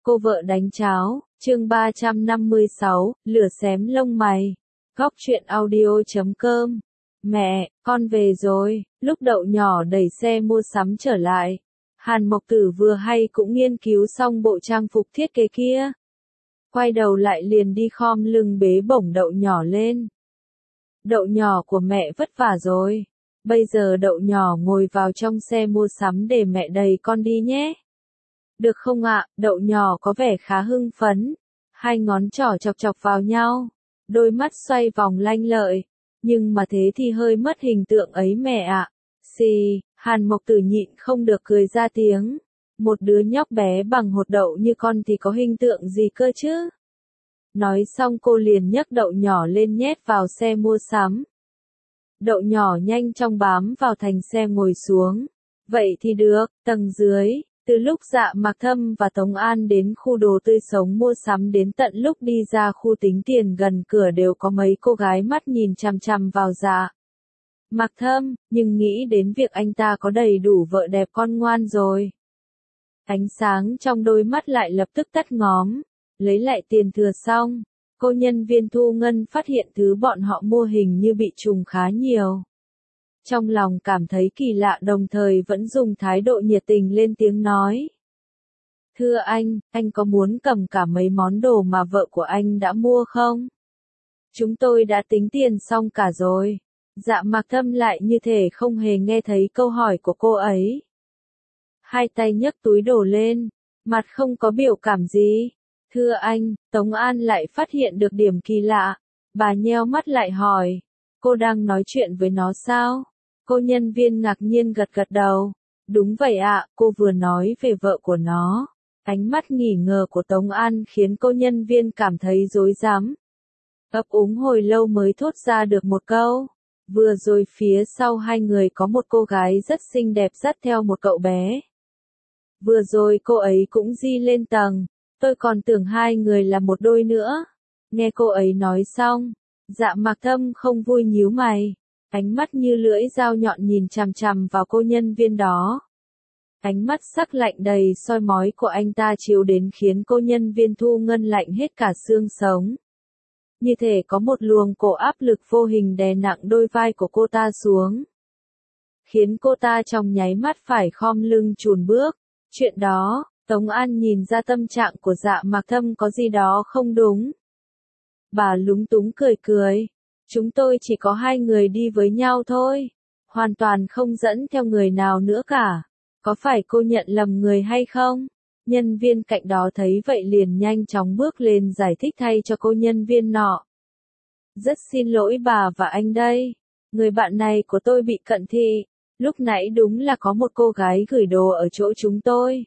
Cô vợ đánh cháo, chương 356, lửa xém lông mày. Góc truyện audio.com. Mẹ, con về rồi. Lúc Đậu nhỏ đẩy xe mua sắm trở lại, Hàn Mộc Tử vừa hay cũng nghiên cứu xong bộ trang phục thiết kế kia. Quay đầu lại liền đi khom lưng bế bổng Đậu nhỏ lên. Đậu nhỏ của mẹ vất vả rồi. Bây giờ Đậu nhỏ ngồi vào trong xe mua sắm để mẹ đẩy con đi nhé. Được không ạ? Đậu nhỏ có vẻ khá hưng phấn. Hai ngón trỏ chọc chọc vào nhau. Đôi mắt xoay vòng lanh lợi. Nhưng mà thế thì hơi mất hình tượng ấy mẹ ạ. Xì, Hàn Mộc Tử nhịn không được cười ra tiếng. Một đứa nhóc bé bằng hột đậu như con thì có hình tượng gì cơ chứ? Nói xong cô liền nhấc Đậu nhỏ lên nhét vào xe mua sắm. Đậu nhỏ nhanh chóng bám vào thành xe ngồi xuống. Vậy thì được, tầng dưới. Từ lúc Dạ Mạc Thâm và Tống An đến khu đồ tươi sống mua sắm đến tận lúc đi ra khu tính tiền gần cửa đều có mấy cô gái mắt nhìn chằm chằm vào Dạ Mạc Thâm, nhưng nghĩ đến việc anh ta có đầy đủ vợ đẹp con ngoan rồi. Ánh sáng trong đôi mắt lại lập tức tắt ngóm. Lấy lại tiền thừa xong, cô nhân viên thu ngân phát hiện thứ bọn họ mua hình như bị trùng khá nhiều. Trong lòng cảm thấy kỳ lạ đồng thời vẫn dùng thái độ nhiệt tình lên tiếng nói. Thưa anh có muốn cầm cả mấy món đồ mà vợ của anh đã mua không? Chúng tôi đã tính tiền xong cả rồi. Dạ Mạc Thâm lại như thể không hề nghe thấy câu hỏi của cô ấy. Hai tay nhấc túi đồ lên, mặt không có biểu cảm gì. Thưa anh, Tống An lại phát hiện được điểm kỳ lạ. Bà nheo mắt lại hỏi, cô đang nói chuyện với nó sao? Cô nhân viên ngạc nhiên gật gật đầu. Đúng vậy ạ, cô vừa nói về vợ của nó. Ánh mắt nghỉ ngờ của Tống An khiến cô nhân viên cảm thấy rối rắm. Ấp úng hồi lâu mới thốt ra được một câu. Vừa rồi phía sau hai người có một cô gái rất xinh đẹp dắt theo một cậu bé. Vừa rồi cô ấy cũng di lên tầng. Tôi còn tưởng hai người là một đôi nữa. Nghe cô ấy nói xong, Dạ Mạc Thâm không vui nhíu mày. Ánh mắt như lưỡi dao nhọn nhìn chằm chằm vào cô nhân viên đó. Ánh mắt sắc lạnh đầy soi mói của anh ta chiếu đến khiến cô nhân viên thu ngân lạnh hết cả xương sống. Như thể có một luồng cổ áp lực vô hình đè nặng đôi vai của cô ta xuống. Khiến cô ta trong nháy mắt phải khom lưng chùn bước. Chuyện đó, Tống An nhìn ra tâm trạng của Dạ Mạc Thâm có gì đó không đúng. Bà lúng túng cười cười. Chúng tôi chỉ có hai người đi với nhau thôi. Hoàn toàn không dẫn theo người nào nữa cả. Có phải cô nhận lầm người hay không? Nhân viên cạnh đó thấy vậy liền nhanh chóng bước lên giải thích thay cho cô nhân viên nọ. Rất xin lỗi bà và anh đây. Người bạn này của tôi bị cận thị. Lúc nãy đúng là có một cô gái gửi đồ ở chỗ chúng tôi.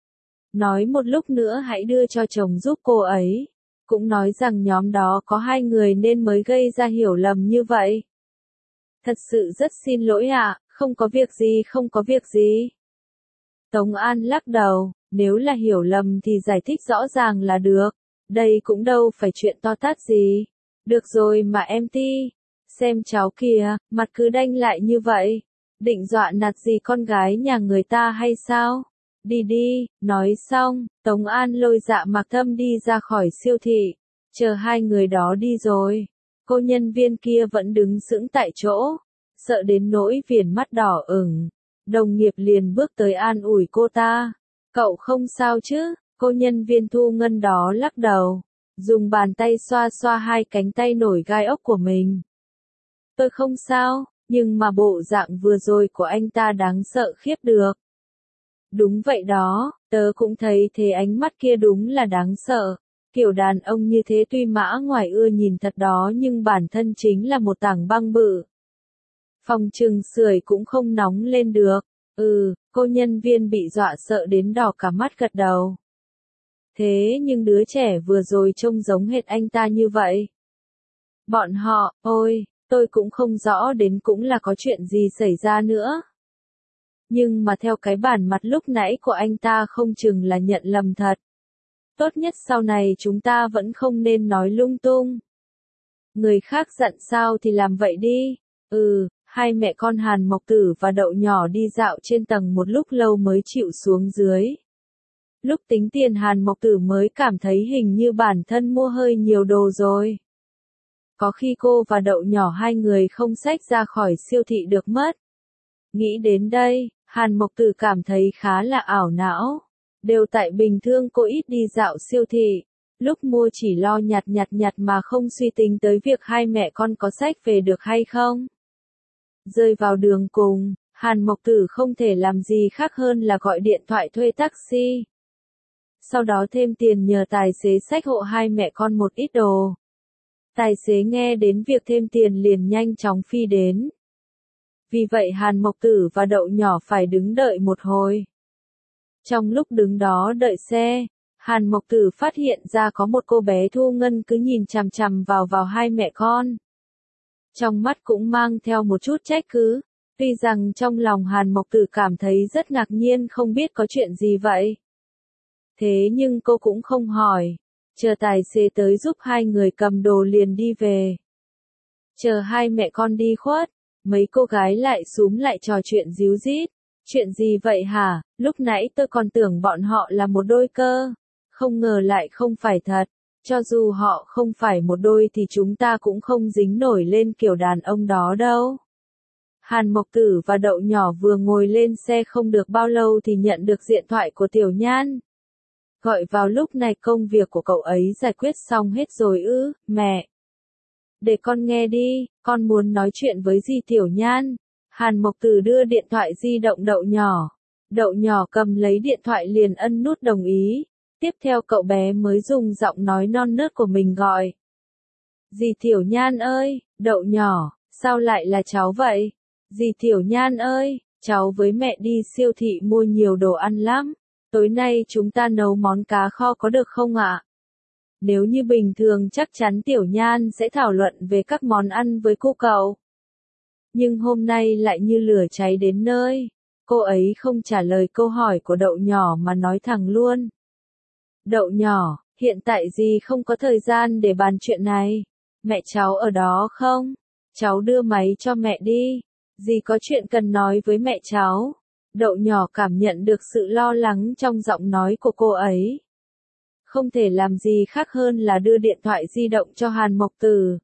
Nói một lúc nữa hãy đưa cho chồng giúp cô ấy. Cũng nói rằng nhóm đó có hai người nên mới gây ra hiểu lầm như vậy. Thật sự rất xin lỗi ạ, không có việc gì không có việc gì. Tống An lắc đầu, nếu là hiểu lầm thì giải thích rõ ràng là được. Đây cũng đâu phải chuyện to tát gì. Được rồi mà em Ti. Xem cháu kìa, mặt cứ đanh lại như vậy. Định dọa nạt gì con gái nhà người ta hay sao? Đi đi, nói xong, Tống An lôi Dạ Mạc Thâm đi ra khỏi siêu thị. Chờ hai người đó đi rồi. Cô nhân viên kia vẫn đứng sững tại chỗ. Sợ đến nỗi viền mắt đỏ ửng. Đồng nghiệp liền bước tới an ủi cô ta. Cậu không sao chứ? Cô nhân viên thu ngân đó lắc đầu. Dùng bàn tay xoa xoa hai cánh tay nổi gai ốc của mình. Tôi không sao, nhưng mà bộ dạng vừa rồi của anh ta đáng sợ khiếp được. Đúng vậy đó, tớ cũng thấy thế ánh mắt kia đúng là đáng sợ. Kiểu đàn ông như thế tuy mã ngoài ưa nhìn thật đó nhưng bản thân chính là một tảng băng bự. Phòng chừng sưởi cũng không nóng lên được. Cô nhân viên bị dọa sợ đến đỏ cả mắt gật đầu. Thế nhưng đứa trẻ vừa rồi trông giống hệt anh ta như vậy. Bọn họ, ôi, tôi cũng không rõ đến cũng là có chuyện gì xảy ra nữa. Nhưng mà theo cái bản mặt lúc nãy của anh ta không chừng là nhận lầm thật. Tốt nhất sau này chúng ta vẫn không nên nói lung tung. Người khác dặn sao thì làm vậy đi. Hai mẹ con Hàn Mộc Tử và Đậu nhỏ đi dạo trên tầng một lúc lâu mới chịu xuống dưới. Lúc tính tiền Hàn Mộc Tử mới cảm thấy hình như bản thân mua hơi nhiều đồ rồi. Có khi cô và Đậu Nhỏ hai người không xách ra khỏi siêu thị được mất. Nghĩ đến đây, Hàn Mộc Tử cảm thấy khá là ảo não. Đều tại bình thường cô ít đi dạo siêu thị. Lúc mua chỉ lo nhặt mà không suy tính tới việc hai mẹ con có xách về được hay không. Rơi vào đường cùng, Hàn Mộc Tử không thể làm gì khác hơn là gọi điện thoại thuê taxi. Sau đó thêm tiền nhờ tài xế xách hộ hai mẹ con một ít đồ. Tài xế nghe đến việc thêm tiền liền nhanh chóng phi đến. Vì vậy Hàn Mộc Tử và Đậu Nhỏ phải đứng đợi một hồi. Trong lúc đứng đó đợi xe, Hàn Mộc Tử phát hiện ra có một cô bé Thu Ngân cứ nhìn chằm chằm vào hai mẹ con. Trong mắt cũng mang theo một chút trách cứ, tuy rằng trong lòng Hàn Mộc Tử cảm thấy rất ngạc nhiên không biết có chuyện gì vậy. Thế nhưng cô cũng không hỏi, chờ tài xế tới giúp hai người cầm đồ liền đi về. Chờ hai mẹ con đi khuất, mấy cô gái lại xúm lại trò chuyện díu dít. Chuyện gì vậy hả, lúc nãy tôi còn tưởng bọn họ là một đôi cơ, không ngờ lại không phải thật, cho dù họ không phải một đôi thì chúng ta cũng không dính nổi lên kiểu đàn ông đó đâu. Hàn Mộc Tử và Đậu Nhỏ vừa ngồi lên xe không được bao lâu thì nhận được điện thoại của Tiểu Nhan. Gọi vào lúc này công việc của cậu ấy giải quyết xong hết rồi ư, mẹ. Để con nghe đi, con muốn nói chuyện với dì Tiểu Nhan. Hàn Mộc Tử đưa điện thoại di động Đậu Nhỏ. Đậu Nhỏ cầm lấy điện thoại liền ấn nút đồng ý. Tiếp theo cậu bé mới dùng giọng nói non nớt của mình gọi. Dì Tiểu Nhan ơi, Đậu Nhỏ, sao lại là cháu vậy? Dì Tiểu Nhan ơi, cháu với mẹ đi siêu thị mua nhiều đồ ăn lắm. Tối nay chúng ta nấu món cá kho có được không ạ? Nếu như bình thường chắc chắn Tiểu Nhan sẽ thảo luận về các món ăn với cô cậu. Nhưng hôm nay lại như lửa cháy đến nơi. Cô ấy không trả lời câu hỏi của Đậu Nhỏ mà nói thẳng luôn. Đậu Nhỏ, hiện tại dì không có thời gian để bàn chuyện này. Mẹ cháu ở đó không? Cháu đưa máy cho mẹ đi. Dì có chuyện cần nói với mẹ cháu. Đậu Nhỏ cảm nhận được sự lo lắng trong giọng nói của cô ấy. Không thể làm gì khác hơn là đưa điện thoại di động cho Hàn Mộc Tử.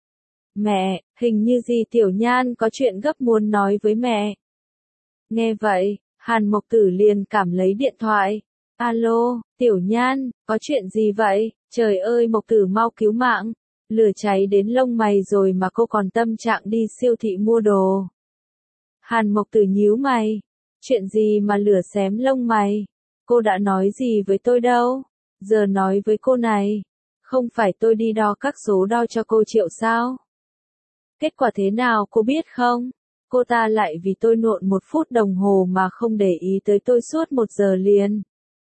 Mẹ, hình như dì Tiểu Nhan có chuyện gấp muốn nói với mẹ. Nghe vậy, Hàn Mộc Tử liền cảm lấy điện thoại. Alo, Tiểu Nhan, có chuyện gì vậy? Trời ơi Mộc Tử mau cứu mạng. Lửa cháy đến lông mày rồi mà cô còn tâm trạng đi siêu thị mua đồ. Hàn Mộc Tử nhíu mày. Chuyện gì mà lửa xém lông mày? Cô đã nói gì với tôi đâu? Giờ nói với cô này. Không phải tôi đi đo các số đo cho cô Triệu sao? Kết quả thế nào cô biết không? Cô ta lại vì tôi nộn 1 phút đồng hồ mà không để ý tới tôi suốt 1 giờ liền.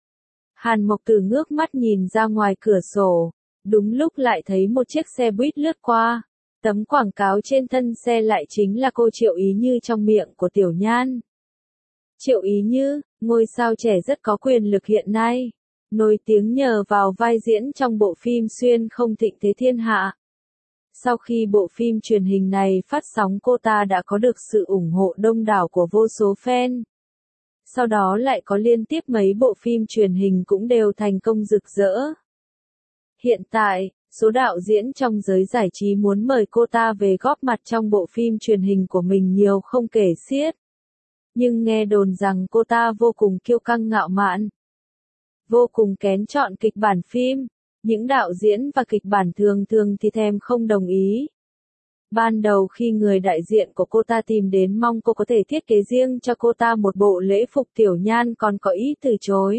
Hàn Mộc Tử ngước mắt nhìn ra ngoài cửa sổ. Đúng lúc lại thấy một chiếc xe buýt lướt qua. Tấm quảng cáo trên thân xe lại chính là cô Triệu Ý Như trong miệng của Tiểu Nhan. Triệu Ý Như, ngôi sao trẻ rất có quyền lực hiện nay. Nổi tiếng nhờ vào vai diễn trong bộ phim Xuyên Không Thịnh Thế Thiên Hạ. Sau khi bộ phim truyền hình này phát sóng cô ta đã có được sự ủng hộ đông đảo của vô số fan. Sau đó lại có liên tiếp mấy bộ phim truyền hình cũng đều thành công rực rỡ. Hiện tại, số đạo diễn trong giới giải trí muốn mời cô ta về góp mặt trong bộ phim truyền hình của mình nhiều không kể xiết. Nhưng nghe đồn rằng cô ta vô cùng kiêu căng ngạo mạn, vô cùng kén chọn kịch bản phim. Những đạo diễn và kịch bản thường thì thèm không đồng ý. Ban đầu khi người đại diện của cô ta tìm đến mong cô có thể thiết kế riêng cho cô ta một bộ lễ phục, Tiểu Nhan còn có ý từ chối.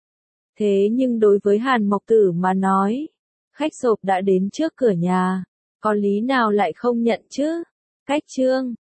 Thế nhưng đối với Hàn Mộc Tử mà nói, khách sộp đã đến trước cửa nhà, có lý nào lại không nhận chứ? Cách chương